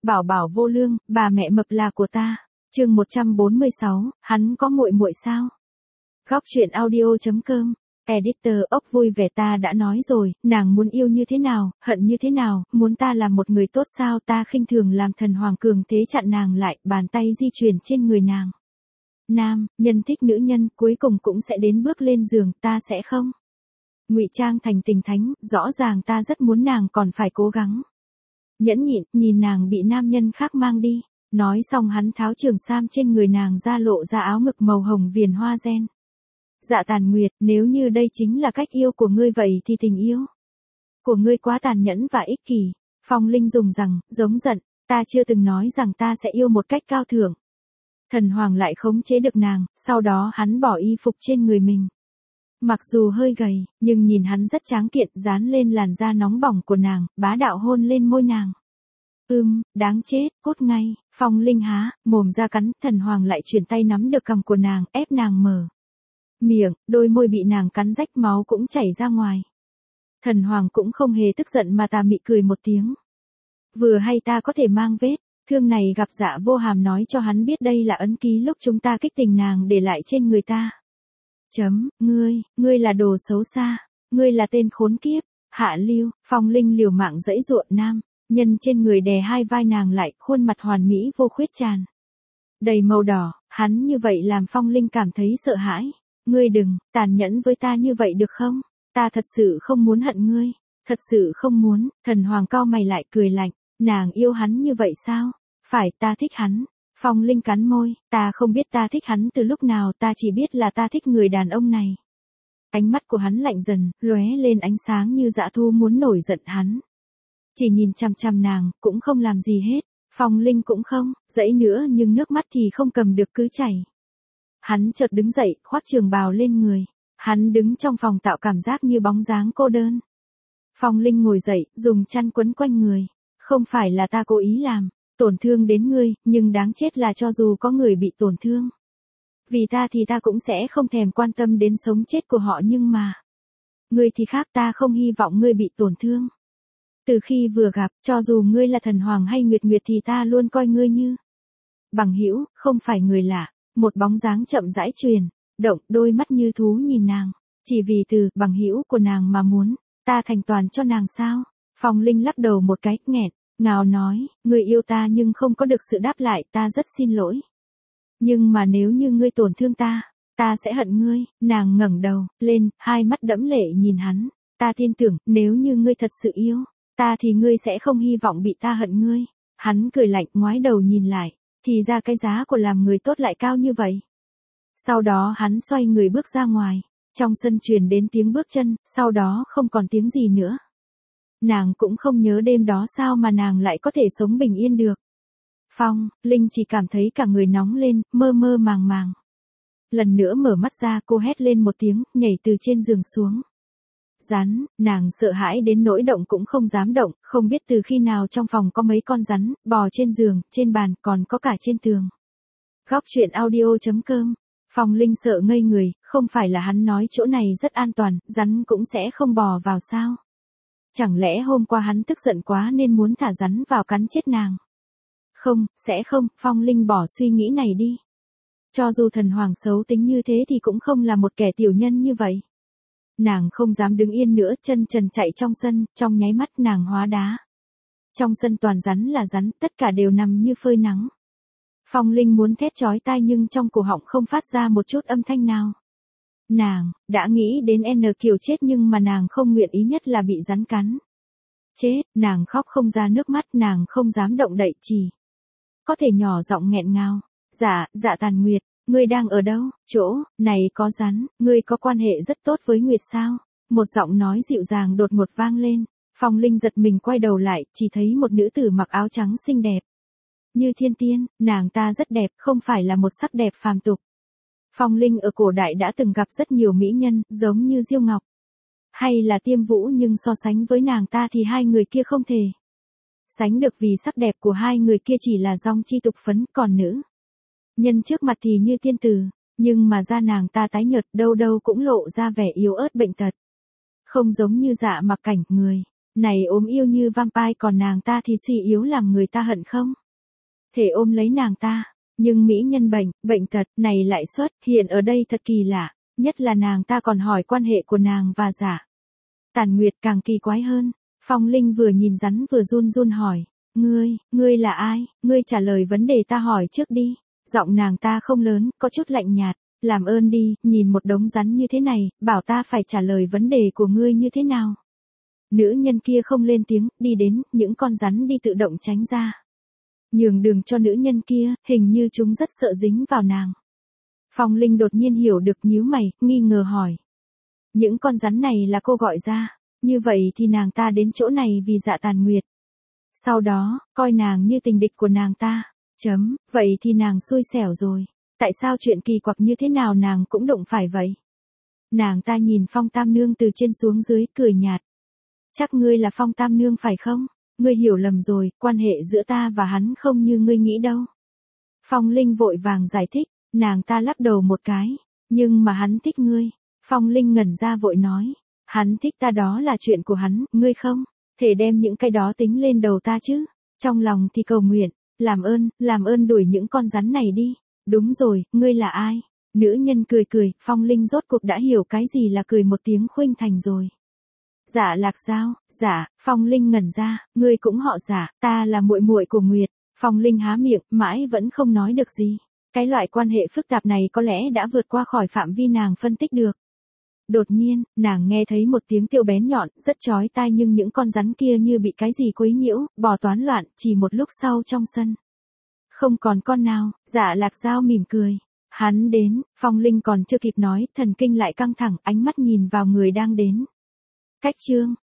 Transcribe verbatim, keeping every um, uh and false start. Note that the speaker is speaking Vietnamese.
bảo bảo vô lương, bà mẹ mập là của ta. Chương một trăm bốn mươi sáu, hắn có muội muội sao? Góc truyện audio chấm com. Editor ốc vui vẻ, ta đã nói rồi, nàng muốn yêu như thế nào, hận như thế nào, muốn ta làm một người tốt sao? Ta khinh thường làm thần hoàng cường thế chặn nàng lại, bàn tay di chuyển trên người nàng. Nam, nhân thích nữ nhân, cuối cùng cũng sẽ đến bước lên giường, ta sẽ không ngụy trang thành tình thánh, rõ ràng ta rất muốn nàng còn phải cố gắng nhẫn nhịn, nhìn nàng bị nam nhân khác mang đi. Nói xong hắn tháo trường sam trên người nàng ra, lộ ra áo ngực màu hồng viền hoa gen. Dạ Tàn Nguyệt, nếu như đây chính là cách yêu của ngươi vậy thì tình yêu của ngươi quá tàn nhẫn và ích kỷ. Phong Linh dùng rằng, giống giận, ta chưa từng nói rằng ta sẽ yêu một cách cao thượng. Thần Hoàng lại khống chế được nàng, sau đó hắn bỏ y phục trên người mình. Mặc dù hơi gầy, nhưng nhìn hắn rất tráng kiện, dán lên làn da nóng bỏng của nàng, bá đạo hôn lên môi nàng. Ưm, đáng chết, cút ngay. Phong Linh há mồm ra cắn, Thần Hoàng lại chuyển tay nắm được cằm của nàng, ép nàng mở miệng, đôi môi bị nàng cắn rách, máu cũng chảy ra ngoài. Thần Hoàng cũng không hề tức giận mà tà mị cười một tiếng. Vừa hay ta có thể mang vết thương này gặp Dạ Vô Hàm, nói cho hắn biết đây là ấn ký lúc chúng ta kích tình nàng để lại trên người ta. Chấm, ngươi, ngươi là đồ xấu xa, ngươi là tên khốn kiếp, hạ lưu. Phong Linh liều mạng giãy giụa, nam nhân trên người đè hai vai nàng lại, khuôn mặt hoàn mỹ vô khuyết tràn đầy màu đỏ, hắn như vậy làm Phong Linh cảm thấy sợ hãi. Ngươi đừng tàn nhẫn với ta như vậy được không? Ta thật sự không muốn hận ngươi, thật sự không muốn. Thần Hoàng cau mày lại, cười lạnh, nàng yêu hắn như vậy sao? Phải, ta thích hắn. Phong Linh cắn môi, ta không biết ta thích hắn từ lúc nào, ta chỉ biết là ta thích người đàn ông này. Ánh mắt của hắn lạnh dần, lóe lên ánh sáng như dã thú muốn nổi giận. Hắn chỉ nhìn chằm chằm nàng, cũng không làm gì hết. Phong Linh cũng không dãy nữa, nhưng nước mắt thì không cầm được cứ chảy. Hắn chợt đứng dậy, khoác trường bào lên người. Hắn đứng trong phòng tạo cảm giác như bóng dáng cô đơn. Phong Linh ngồi dậy, dùng chăn quấn quanh người. Không phải là ta cố ý làm tổn thương đến ngươi, nhưng đáng chết là cho dù có người bị tổn thương vì ta thì ta cũng sẽ không thèm quan tâm đến sống chết của họ, nhưng mà ngươi thì khác, ta không hy vọng ngươi bị tổn thương. Từ khi vừa gặp, cho dù ngươi là Thần Hoàng hay Nguyệt Nguyệt thì ta luôn coi ngươi như bằng hữu, không phải người lạ. Một bóng dáng chậm rãi truyền động, đôi mắt như thú nhìn nàng, chỉ vì từ bằng hữu của nàng mà muốn ta thành toàn cho nàng sao? Phong Linh lắc đầu một cái, nghẹn ngào nói, ngươi yêu ta nhưng không có được sự đáp lại, ta rất xin lỗi. Nhưng mà nếu như ngươi tổn thương ta, ta sẽ hận ngươi. Nàng ngẩng đầu lên, hai mắt đẫm lệ nhìn hắn. Ta tin tưởng, nếu như ngươi thật sự yêu ta thì ngươi sẽ không hy vọng bị ta hận ngươi. Hắn cười lạnh, ngoái đầu nhìn lại, thì ra cái giá của làm người tốt lại cao như vậy. Sau đó hắn xoay người bước ra ngoài. Trong sân truyền đến tiếng bước chân, sau đó không còn tiếng gì nữa. Nàng cũng không nhớ đêm đó sao mà nàng lại có thể sống bình yên được. Phong Linh chỉ cảm thấy cả người nóng lên, mơ mơ màng màng. Lần nữa mở mắt ra, cô hét lên một tiếng, nhảy từ trên giường xuống. Rắn, nàng sợ hãi đến nỗi động cũng không dám động, không biết từ khi nào trong phòng có mấy con rắn, bò trên giường, trên bàn, còn có cả trên tường. Góc truyện audio chấm com. Phong Linh sợ ngây người, không phải là hắn nói chỗ này rất an toàn, rắn cũng sẽ không bò vào sao? Chẳng lẽ hôm qua hắn tức giận quá nên muốn thả rắn vào cắn chết nàng? Không, sẽ không. Phong Linh bỏ suy nghĩ này đi. Cho dù Thần Hoàng xấu tính như thế thì cũng không là một kẻ tiểu nhân như vậy. Nàng không dám đứng yên nữa, chân trần chạy trong sân, trong nháy mắt nàng hóa đá. Trong sân toàn rắn là rắn, tất cả đều nằm như phơi nắng. Phong Linh muốn thét chói tai nhưng trong cổ họng không phát ra một chút âm thanh nào. Nàng đã nghĩ đến N kiểu chết, nhưng mà nàng không nguyện ý nhất là bị rắn cắn. Chết, nàng khóc không ra nước mắt, nàng không dám động đậy, chỉ có thể nhỏ giọng nghẹn ngào. Dạ, Dạ Tàn Nguyệt, ngươi đang ở đâu? Chỗ này có rắn, ngươi có quan hệ rất tốt với Nguyệt sao? Một giọng nói dịu dàng đột ngột vang lên. Phong Linh giật mình quay đầu lại, chỉ thấy một nữ tử mặc áo trắng xinh đẹp như thiên tiên. Nàng ta rất đẹp, không phải là một sắc đẹp phàm tục. Phong Linh ở cổ đại đã từng gặp rất nhiều mỹ nhân, giống như Diêu Ngọc hay là Tiêm Vũ, nhưng so sánh với nàng ta thì hai người kia không thể sánh được, vì sắc đẹp của hai người kia chỉ là dong chi tục phấn, còn nữ nhân trước mặt thì như tiên tử, nhưng mà da nàng ta tái nhợt, đâu đâu cũng lộ ra vẻ yếu ớt bệnh tật. Không giống như Dạ Mặc Cảnh, người Này ốm yêu như vampire còn nàng ta thì suy yếu làm người ta hận không? Thể ôm lấy nàng ta, nhưng mỹ nhân bệnh, bệnh tật này lại xuất hiện ở đây thật kỳ lạ, nhất là nàng ta còn hỏi quan hệ của nàng và Dạ Tàn Nguyệt càng kỳ quái hơn. Phong Linh vừa nhìn rắn vừa run run hỏi, ngươi, ngươi là ai, ngươi trả lời vấn đề ta hỏi trước đi. Giọng nàng ta không lớn, có chút lạnh nhạt, làm ơn đi, nhìn một đống rắn như thế này, bảo ta phải trả lời vấn đề của ngươi như thế nào. Nữ nhân kia không lên tiếng, đi đến, những con rắn đi tự động tránh ra. Nhường đường cho nữ nhân kia, hình như chúng rất sợ dính vào nàng. Phong Linh đột nhiên hiểu được nhíu mày, nghi ngờ hỏi. Những con rắn này là cô gọi ra, như vậy thì nàng ta đến chỗ này vì Dạ Tàn Nguyệt. Sau đó, coi nàng như tình địch của nàng ta. Chấm, vậy thì nàng xui xẻo rồi. Tại sao chuyện kỳ quặc như thế nào nàng cũng đụng phải vậy? Nàng ta nhìn Phong Tam Nương từ trên xuống dưới, cười nhạt. Chắc ngươi là Phong Tam Nương phải không? Ngươi hiểu lầm rồi, quan hệ giữa ta và hắn không như ngươi nghĩ đâu. Phong Linh vội vàng giải thích, nàng ta lắc đầu một cái. Nhưng mà hắn thích ngươi. Phong Linh ngẩn ra vội nói. Hắn thích ta đó là chuyện của hắn, ngươi không thể đem những cái đó tính lên đầu ta chứ. Trong lòng thì cầu nguyện, làm ơn, làm ơn đuổi những con rắn này đi. Đúng rồi, ngươi là ai? Nữ nhân cười cười, Phong Linh rốt cuộc đã hiểu cái gì là cười một tiếng khuynh thành rồi. Dạ Lạc Dao, dạ, Phong Linh ngẩn ra, ngươi cũng họ Dạ, ta là muội muội của Nguyệt. Phong Linh há miệng, mãi vẫn không nói được gì. Cái loại quan hệ phức tạp này có lẽ đã vượt qua khỏi phạm vi nàng phân tích được. Đột nhiên, nàng nghe thấy một tiếng kêu bén nhọn, rất chói tai nhưng những con rắn kia như bị cái gì quấy nhiễu, bò toán loạn, chỉ một lúc sau trong sân. Không còn con nào, Dạ Lạc Dao mỉm cười. Hắn đến, Phong Linh còn chưa kịp nói, thần kinh lại căng thẳng, ánh mắt nhìn vào người đang đến. Cách chương